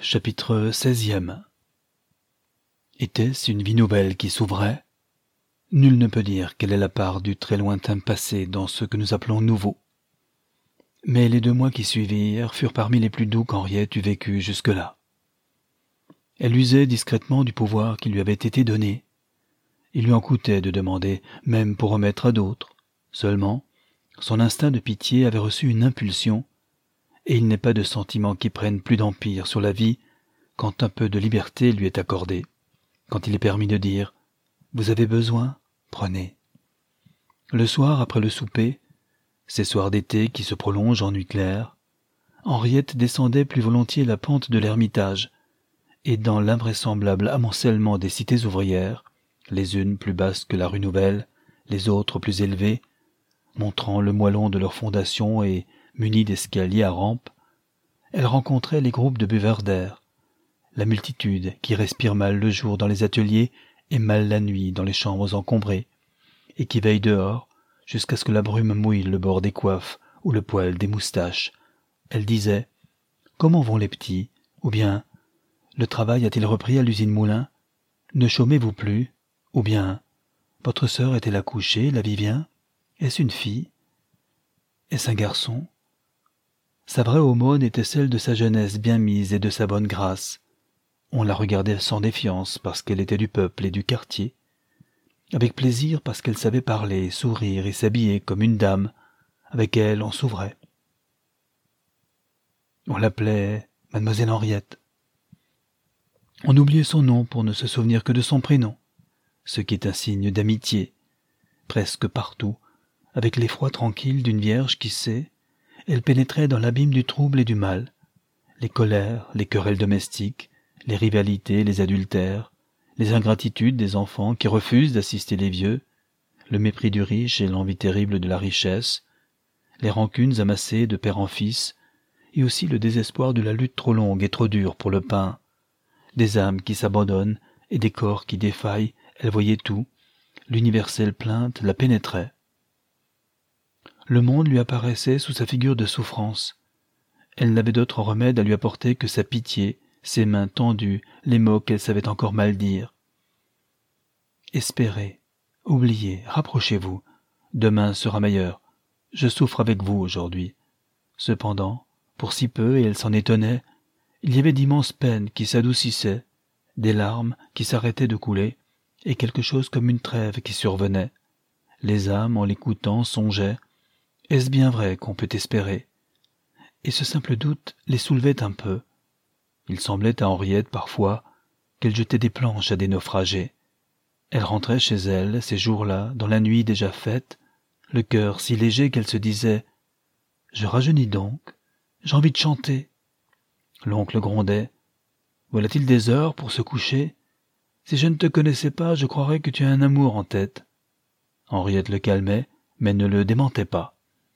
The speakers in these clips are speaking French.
Chapitre 16e. Était-ce une vie nouvelle qui s'ouvrait? Nul ne peut dire quelle est la part du très lointain passé dans ce que nous appelons nouveau. Mais les 2 mois qui suivirent furent parmi les plus doux qu'Henriette eût vécu jusque-là. Elle usait discrètement du pouvoir qui lui avait été donné. Il lui en coûtait de demander, même pour remettre à d'autres. Seulement, son instinct de pitié avait reçu une impulsion, et il n'est pas de sentiment qui prenne plus d'empire sur la vie quand un peu de liberté lui est accordée, quand il est permis de dire « Vous avez besoin, prenez ». Le soir, après le souper, ces soirs d'été qui se prolongent en nuit claire, Henriette descendait plus volontiers la pente de l'Ermitage, et dans l'invraisemblable amoncellement des cités ouvrières, les unes plus basses que la rue Nouvelle, les autres plus élevées, montrant le moellon de leurs fondations et munies d'escaliers à rampe, elle rencontrait les groupes de buveurs d'air, la multitude qui respire mal le jour dans les ateliers et mal la nuit dans les chambres encombrées, et qui veille dehors jusqu'à ce que la brume mouille le bord des coiffes ou le poil des moustaches. Elle disait « Comment vont les petits ?» ou bien « Le travail a-t-il repris à l'usine Moulin ? Ne chômez-vous plus ?» ou bien « Votre sœur est-elle accouchée, la Vivien ? Est-ce une fille ? Est-ce un garçon ?» Sa vraie aumône était celle de sa jeunesse bien mise et de sa bonne grâce. On la regardait sans défiance parce qu'elle était du peuple et du quartier, avec plaisir parce qu'elle savait parler, sourire et s'habiller comme une dame. Avec elle, on s'ouvrait. On l'appelait Mademoiselle Henriette. On oubliait son nom pour ne se souvenir que de son prénom, ce qui est un signe d'amitié. Presque partout, avec l'effroi tranquille d'une vierge qui sait, elle pénétrait dans l'abîme du trouble et du mal, les colères, les querelles domestiques, les rivalités, les adultères, les ingratitudes des enfants qui refusent d'assister les vieux, le mépris du riche et l'envie terrible de la richesse, les rancunes amassées de père en fils, et aussi le désespoir de la lutte trop longue et trop dure pour le pain, des âmes qui s'abandonnent et des corps qui défaillent. Elle voyait tout, l'universelle plainte la pénétrait. Le monde lui apparaissait sous sa figure de souffrance. Elle n'avait d'autre remède à lui apporter que sa pitié, ses mains tendues, les mots qu'elle savait encore mal dire. Espérez, oubliez, rapprochez-vous. Demain sera meilleur. Je souffre avec vous aujourd'hui. Cependant, pour si peu, et elle s'en étonnait, il y avait d'immenses peines qui s'adoucissaient, des larmes qui s'arrêtaient de couler, et quelque chose comme une trêve qui survenait. Les âmes, en l'écoutant, songeaient « Est-ce bien vrai qu'on peut espérer ?» Et ce simple doute les soulevait un peu. Il semblait à Henriette parfois qu'elle jetait des planches à des naufragés. Elle rentrait chez elle, ces jours-là, dans la nuit déjà faite, le cœur si léger qu'elle se disait « Je rajeunis donc, j'ai envie de chanter. » L'oncle grondait « Voilà-t-il des heures pour se coucher ? Si je ne te connaissais pas, je croirais que tu as un amour en tête. » Henriette le calmait, mais ne le démentait pas.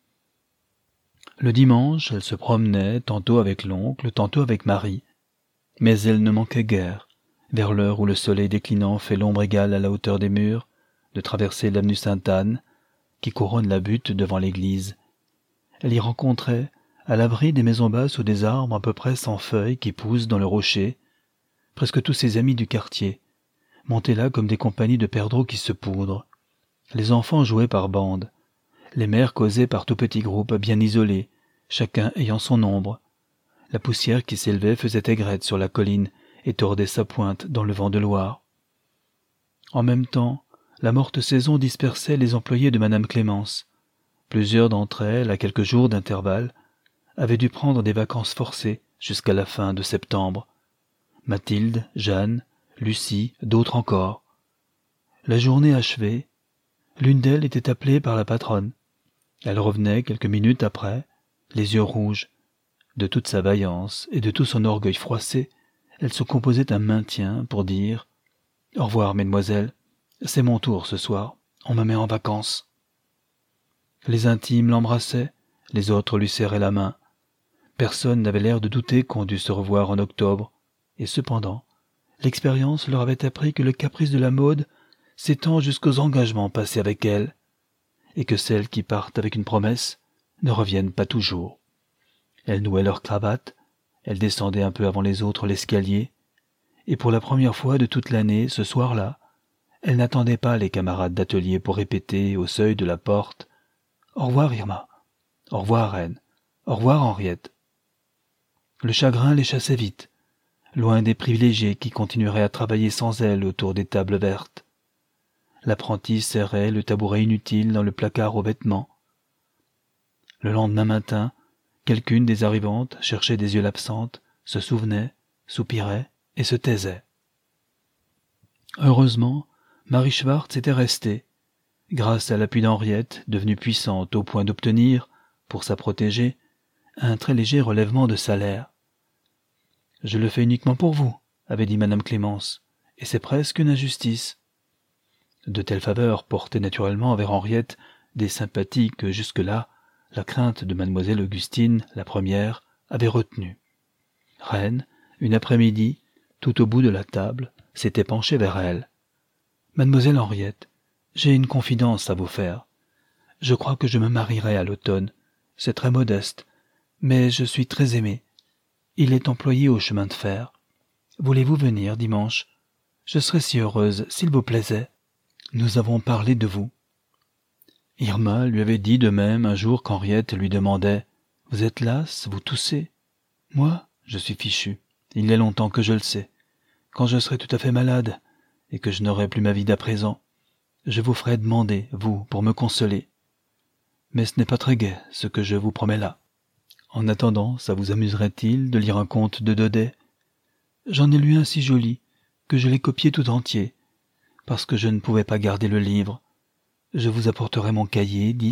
Le dimanche, elle se promenait, tantôt avec l'oncle, tantôt avec Marie. Mais elle ne manquait guère, vers l'heure où le soleil déclinant fait l'ombre égale à la hauteur des murs, de traverser l'avenue Sainte-Anne, qui couronne la butte devant l'église. Elle y rencontrait, à l'abri des maisons basses ou des arbres à peu près sans feuilles qui poussent dans le rocher, presque tous ses amis du quartier, montés là comme des compagnies de perdreaux qui se poudrent. Les enfants jouaient par bandes. Les mères causaient par tout petits groupes bien isolés, chacun ayant son ombre. La poussière qui s'élevait faisait aigrette sur la colline et tordait sa pointe dans le vent de Loire. En même temps, la morte saison dispersait les employés de Madame Clémence. Plusieurs d'entre elles, à quelques jours d'intervalle, avaient dû prendre des vacances forcées jusqu'à la fin de septembre. Mathilde, Jeanne, Lucie, d'autres encore. La journée achevée, l'une d'elles était appelée par la patronne. Elle revenait quelques minutes après, les yeux rouges. De toute sa vaillance et de tout son orgueil froissé, elle se composait un maintien pour dire « Au revoir, mesdemoiselles, c'est mon tour ce soir, on me met en vacances. » Les intimes l'embrassaient, les autres lui serraient la main. Personne n'avait l'air de douter qu'on dût se revoir en octobre, et cependant, l'expérience leur avait appris que le caprice de la mode s'étend jusqu'aux engagements passés avec elle, et que celles qui partent avec une promesse ne reviennent pas toujours. Elles nouaient leurs cravates, Elle descendait un peu avant les autres l'escalier, et pour la première fois de toute l'année, ce soir-là, elle n'attendait pas les camarades d'atelier pour répéter, au seuil de la porte, « Au revoir, Irma. Au revoir, Reine. Au revoir, Henriette. » Le chagrin les chassait vite, loin des privilégiés qui continueraient à travailler sans elle autour des tables vertes. L'apprenti serrait le tabouret inutile dans le placard aux vêtements. Le lendemain matin, quelqu'une des arrivantes cherchait des yeux l'absente, se souvenait, soupirait et se taisait. Heureusement, Marie Schwartz était restée, grâce à l'appui d'Henriette, devenue puissante au point d'obtenir, pour sa protégée, un très léger relèvement de salaire. « Je le fais uniquement pour vous, » avait dit madame Clémence, « et c'est presque une injustice. » De telles faveurs portaient naturellement vers Henriette des sympathies que jusque-là, la crainte de mademoiselle Augustine, la première, avait retenues. Reine, une après-midi, tout au bout de la table, s'était penchée vers elle. « Mademoiselle Henriette, j'ai une confidence à vous faire. Je crois que je me marierai à l'automne. C'est très modeste, mais je suis très aimée. Il est employé au chemin de fer. Voulez-vous venir dimanche? Je serais si heureuse, s'il vous plaisait. Nous avons parlé de vous. » Irma lui avait dit de même un jour qu'Henriette lui demandait « Vous êtes lasse, vous toussez ?»« Moi, je suis fichue. Il y a longtemps que je le sais. Quand je serai tout à fait malade et que je n'aurai plus ma vie d'à présent, je vous ferai demander, vous, pour me consoler. Mais ce n'est pas très gai, ce que je vous promets là. En attendant, ça vous amuserait-il de lire un conte de Daudet? J'en ai lu un si joli que je l'ai copié tout entier, parce que je ne pouvais pas garder le livre. Je vous apporterai mon cahier, dites. »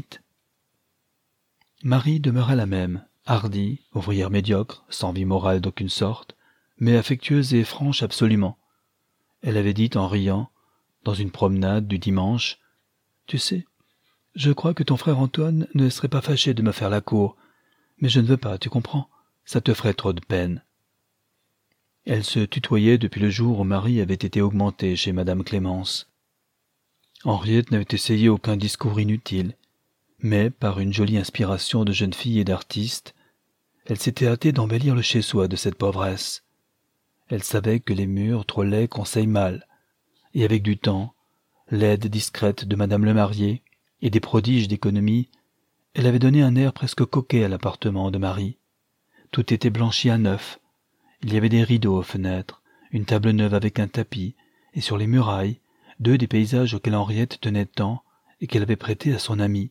Marie demeura la même, hardie, ouvrière médiocre, sans vie morale d'aucune sorte, mais affectueuse et franche absolument. Elle avait dit en riant, dans une promenade du dimanche, « Tu sais, je crois que ton frère Antoine ne serait pas fâché de me faire la cour, mais je ne veux pas, tu comprends, ça te ferait trop de peine. » Elle se tutoyait depuis le jour où Marie avait été augmentée chez madame Clémence. Henriette n'avait essayé aucun discours inutile, mais, par une jolie inspiration de jeune fille et d'artiste, elle s'était hâtée d'embellir le chez-soi de cette pauvresse. Elle savait que les murs trop laids conseillent mal, et avec du temps, l'aide discrète de madame le marié et des prodiges d'économie, elle avait donné un air presque coquet à l'appartement de Marie. Tout était blanchi à neuf. Il y avait des rideaux aux fenêtres, une table neuve avec un tapis, et sur les murailles, 2 des paysages auxquels Henriette tenait tant et qu'elle avait prêtés à son amie.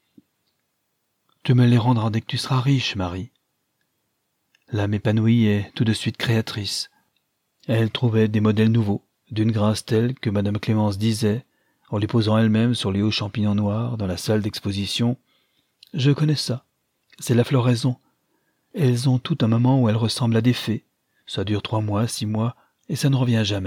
« Tu me les rendras dès que tu seras riche, Marie. » L'âme épanouie est tout de suite créatrice. Elle trouvait des modèles nouveaux, d'une grâce telle que madame Clémence disait, en les posant elle-même sur les hauts champignons noirs dans la salle d'exposition, « Je connais ça. C'est la floraison. Elles ont tout un moment où elles ressemblent à des fées. Ça dure 3 mois, 6 mois, et ça ne revient jamais. »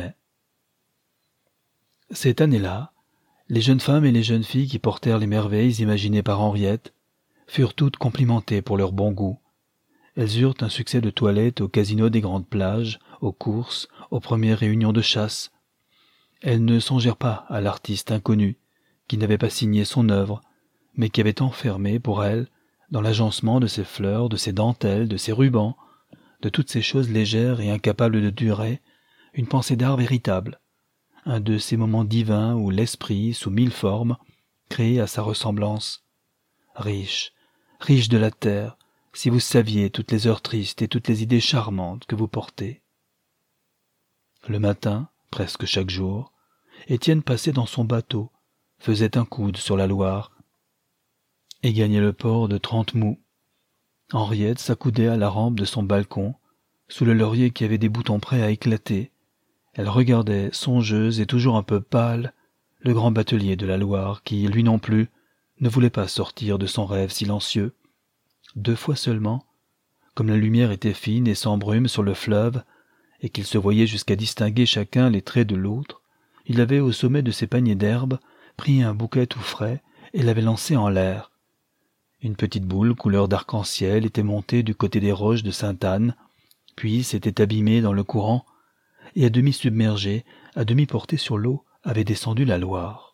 Cette année-là, les jeunes femmes et les jeunes filles qui portèrent les merveilles imaginées par Henriette furent toutes complimentées pour leur bon goût. Elles eurent un succès de toilette au casino des grandes plages, aux courses, aux premières réunions de chasse. Elles ne songèrent pas à l'artiste inconnu, qui n'avait pas signé son œuvre, mais qui avait enfermé pour elles, dans l'agencement de ses fleurs, de ses dentelles, de ses rubans, de toutes ces choses légères et incapables de durer, une pensée d'art véritable, un de ces moments divins où l'esprit, sous 1000 formes, crée à sa ressemblance. Riche, riche de la terre, si vous saviez toutes les heures tristes et toutes les idées charmantes que vous portez. Le matin, presque chaque jour, Étienne passait dans son bateau, faisait un coude sur la Loire et gagnait le port de 30 moues. Henriette s'accoudait à la rampe de son balcon, sous le laurier qui avait des boutons prêts à éclater. Elle regardait, songeuse et toujours un peu pâle, le grand batelier de la Loire qui, lui non plus, ne voulait pas sortir de son rêve silencieux. 2 fois seulement, comme la lumière était fine et sans brume sur le fleuve, et qu'il se voyait jusqu'à distinguer chacun les traits de l'autre, il avait, au sommet de ses paniers d'herbe, pris un bouquet tout frais et l'avait lancé en l'air. Une petite boule couleur d'arc-en-ciel était montée du côté des roches de Sainte-Anne, puis s'était abîmée dans le courant, et à demi submergée, à demi portée sur l'eau, avait descendu la Loire.